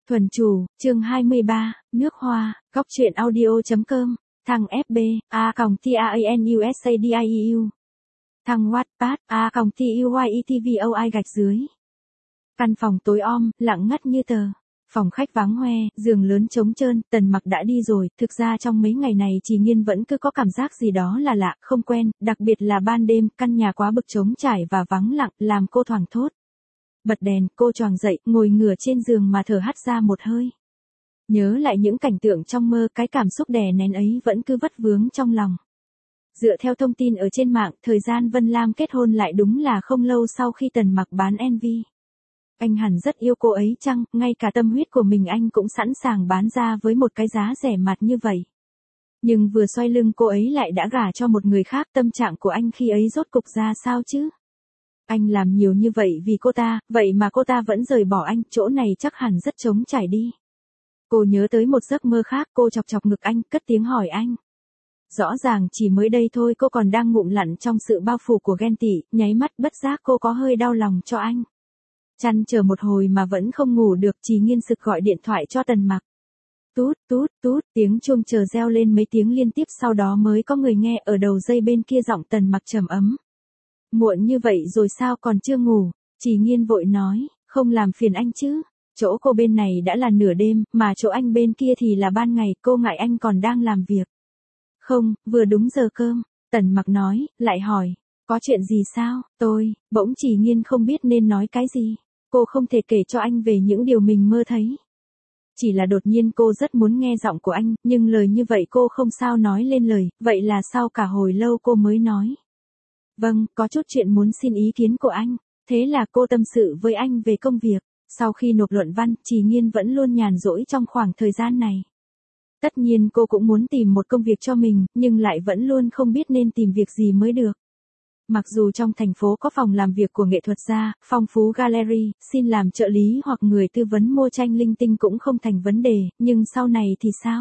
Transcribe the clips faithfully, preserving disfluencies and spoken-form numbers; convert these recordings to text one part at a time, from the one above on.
Thuần Chủ, chương hai mươi ba, nước hoa, góc truyện audio.com, thằng ép bê, a còng t a n u s a d i e u, thằng Wattpad, a còng t u y e t v o i gạch dưới. Căn phòng tối om, lặng ngắt như tờ. Phòng khách vắng hoe, giường lớn trống trơn, Tần Mặc đã đi rồi, thực ra trong mấy ngày này Trì Nghiên vẫn cứ có cảm giác gì đó là lạ, không quen, đặc biệt là ban đêm, căn nhà quá bực trống trải và vắng lặng, làm cô thoảng thốt. Bật đèn, cô choàng dậy, ngồi ngửa trên giường mà thở hắt ra một hơi. Nhớ lại những cảnh tượng trong mơ, cái cảm xúc đè nén ấy vẫn cứ vất vướng trong lòng. Dựa theo thông tin ở trên mạng, thời gian Vân Lam kết hôn lại đúng là không lâu sau khi Tần Mặc bán en vê. Anh hẳn rất yêu cô ấy chăng, ngay cả tâm huyết của mình anh cũng sẵn sàng bán ra với một cái giá rẻ mạt như vậy. Nhưng vừa xoay lưng cô ấy lại đã gả cho một người khác, tâm trạng của anh khi ấy rốt cục ra sao chứ? Anh làm nhiều như vậy vì cô ta, vậy mà cô ta vẫn rời bỏ anh, chỗ này chắc hẳn rất trống trải đi. Cô nhớ tới một giấc mơ khác, cô chọc chọc ngực anh, cất tiếng hỏi anh. Rõ ràng chỉ mới đây thôi cô còn đang ngụm lặn trong sự bao phủ của ghen tị, nháy mắt bất giác cô có hơi đau lòng cho anh. Chăn chờ một hồi mà vẫn không ngủ được, Trì Nghiên sực gọi điện thoại cho Tần Mặc. Tút, tút, tút, tiếng chuông chờ reo lên mấy tiếng liên tiếp, sau đó mới có người nghe, ở đầu dây bên kia giọng Tần Mặc trầm ấm. Muộn như vậy rồi sao còn chưa ngủ? Trì Nghiên vội nói, không làm phiền anh chứ. Chỗ cô bên này đã là nửa đêm, mà chỗ anh bên kia thì là ban ngày, cô ngại anh còn đang làm việc. Không, vừa đúng giờ cơm. Tần Mặc nói, lại hỏi, có chuyện gì sao? Tôi, bỗng Trì Nghiên không biết nên nói cái gì. Cô không thể kể cho anh về những điều mình mơ thấy. Chỉ là đột nhiên cô rất muốn nghe giọng của anh, nhưng lời như vậy cô không sao nói lên lời, vậy là sau cả hồi lâu cô mới nói. Vâng, có chút chuyện muốn xin ý kiến của anh. Thế là cô tâm sự với anh về công việc. Sau khi nộp luận văn, Trì Nghiên vẫn luôn nhàn rỗi trong khoảng thời gian này. Tất nhiên cô cũng muốn tìm một công việc cho mình, nhưng lại vẫn luôn không biết nên tìm việc gì mới được. Mặc dù trong thành phố có phòng làm việc của nghệ thuật gia, phong phú gallery, xin làm trợ lý hoặc người tư vấn mua tranh linh tinh cũng không thành vấn đề, nhưng sau này thì sao?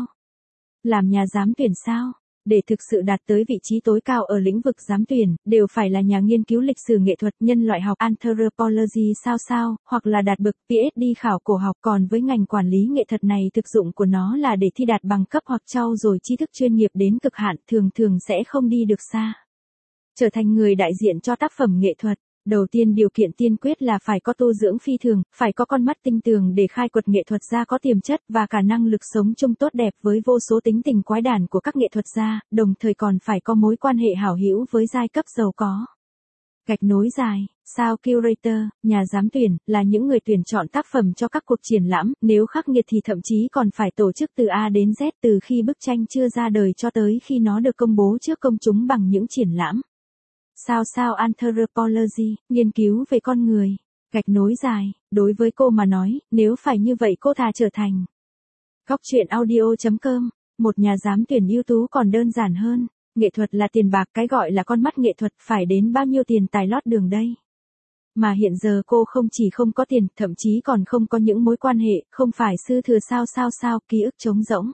Làm nhà giám tuyển sao? Để thực sự đạt tới vị trí tối cao ở lĩnh vực giám tuyển, đều phải là nhà nghiên cứu lịch sử nghệ thuật, nhân loại học anthropology sao sao, hoặc là đạt bậc pê hát đê khảo cổ học. Còn với ngành quản lý nghệ thuật này, thực dụng của nó là để thi đạt bằng cấp hoặc trau dồi tri thức chuyên nghiệp đến cực hạn, thường thường sẽ không đi được xa. Trở thành người đại diện cho tác phẩm nghệ thuật, đầu tiên điều kiện tiên quyết là phải có tu dưỡng phi thường, phải có con mắt tinh tường để khai quật nghệ thuật gia có tiềm chất và cả năng lực sống chung tốt đẹp với vô số tính tình quái đản của các nghệ thuật gia, đồng thời còn phải có mối quan hệ hảo hữu với giai cấp giàu có. Gạch nối dài, sao curator, nhà giám tuyển, là những người tuyển chọn tác phẩm cho các cuộc triển lãm, nếu khắc nghiệt thì thậm chí còn phải tổ chức từ A đến Z, từ khi bức tranh chưa ra đời cho tới khi nó được công bố trước công chúng bằng những triển lãm. Sao sao anthropology, nghiên cứu về con người. Gạch nối dài, đối với cô mà nói, nếu phải như vậy cô thà trở thành. Góc truyện audio.com, một nhà giám tuyển ưu tú còn đơn giản hơn. Nghệ thuật là tiền bạc, cái gọi là con mắt nghệ thuật phải đến bao nhiêu tiền tài lót đường đây. Mà hiện giờ cô không chỉ không có tiền, thậm chí còn không có những mối quan hệ, không phải sư thừa sao sao sao, ký ức trống rỗng.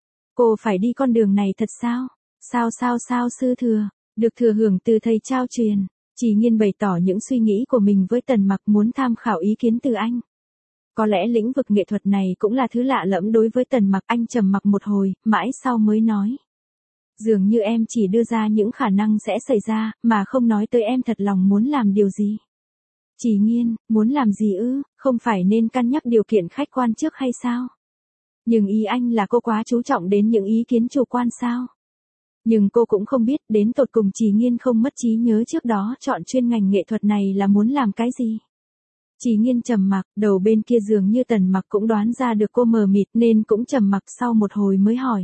Cô phải đi con đường này thật sao? Sao sao sao sư thừa? Được thừa hưởng từ thầy trao truyền. Trì Nghiên bày tỏ những suy nghĩ của mình với Tần Mặc, muốn tham khảo ý kiến từ anh. Có lẽ lĩnh vực nghệ thuật này cũng là thứ lạ lẫm đối với Tần Mặc. Anh trầm mặc một hồi, mãi sau mới nói. Dường như em chỉ đưa ra những khả năng sẽ xảy ra, mà không nói tới em thật lòng muốn làm điều gì. Trì Nghiên, muốn làm gì ư, không phải nên cân nhắc điều kiện khách quan trước hay sao? Nhưng ý anh là cô quá chú trọng đến những ý kiến chủ quan sao? Nhưng cô cũng không biết đến tột cùng Trì Nghiên không mất trí nhớ trước đó chọn chuyên ngành nghệ thuật này là muốn làm cái gì. Trì Nghiên trầm mặc, đầu bên kia dường như Tần Mặc cũng đoán ra được cô mờ mịt nên cũng trầm mặc, sau một hồi mới hỏi.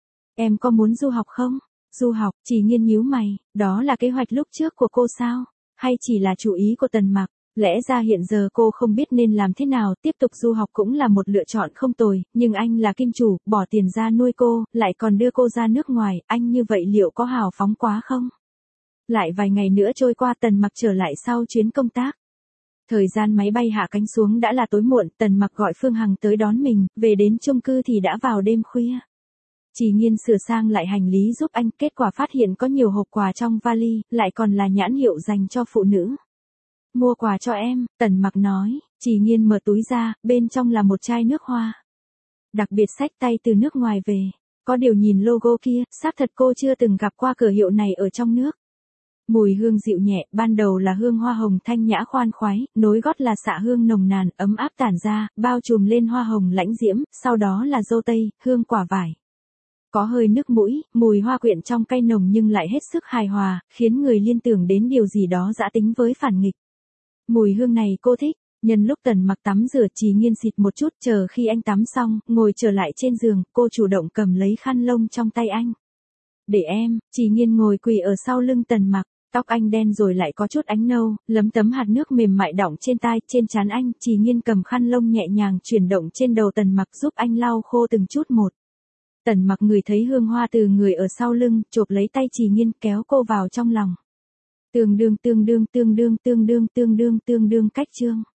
Em có muốn du học không? Du học, Trì Nghiên nhíu mày, đó là kế hoạch lúc trước của cô sao? Hay chỉ là chủ ý của Tần Mặc? Lẽ ra hiện giờ cô không biết nên làm thế nào, tiếp tục du học cũng là một lựa chọn không tồi, nhưng anh là kim chủ, bỏ tiền ra nuôi cô, lại còn đưa cô ra nước ngoài, anh như vậy liệu có hào phóng quá không? Lại vài ngày nữa trôi qua, Tần Mặc trở lại sau chuyến công tác. Thời gian máy bay hạ cánh xuống đã là tối muộn, Tần Mặc gọi Phương Hằng tới đón mình, về đến chung cư thì đã vào đêm khuya. Trì Nghiên sửa sang lại hành lý giúp anh, kết quả phát hiện có nhiều hộp quà trong vali, lại còn là nhãn hiệu dành cho phụ nữ. Mua quà cho em, Tần Mặc nói, Chỉ Nghiên mở túi ra, bên trong là một chai nước hoa. Đặc biệt xách tay từ nước ngoài về. Có điều nhìn logo kia, xác thật cô chưa từng gặp qua cửa hiệu này ở trong nước. Mùi hương dịu nhẹ, ban đầu là hương hoa hồng thanh nhã khoan khoái, nối gót là xạ hương nồng nàn, ấm áp tản ra, bao trùm lên hoa hồng lãnh diễm, sau đó là dâu tây, hương quả vải. Có hơi nước mũi, mùi hoa quyện trong cây nồng nhưng lại hết sức hài hòa, khiến người liên tưởng đến điều gì đó dã tính với phản nghịch. Mùi hương này cô thích. Nhân lúc Tần Mặc tắm rửa, Chỉ Nghiên xịt một chút, chờ khi anh tắm xong, ngồi trở lại trên giường, cô chủ động cầm lấy khăn lông trong tay anh. Để em, Chỉ Nghiên ngồi quỳ ở sau lưng Tần Mặc, tóc anh đen rồi lại có chút ánh nâu, lấm tấm hạt nước mềm mại đọng trên tai, trên trán anh, Chỉ Nghiên cầm khăn lông nhẹ nhàng chuyển động trên đầu Tần Mặc giúp anh lau khô từng chút một. Tần Mặc ngửi thấy hương hoa từ người ở sau lưng, chộp lấy tay Chỉ Nghiên kéo cô vào trong lòng. Tương đương tương đương tương đương tương đương tương đương tương đương cách chương.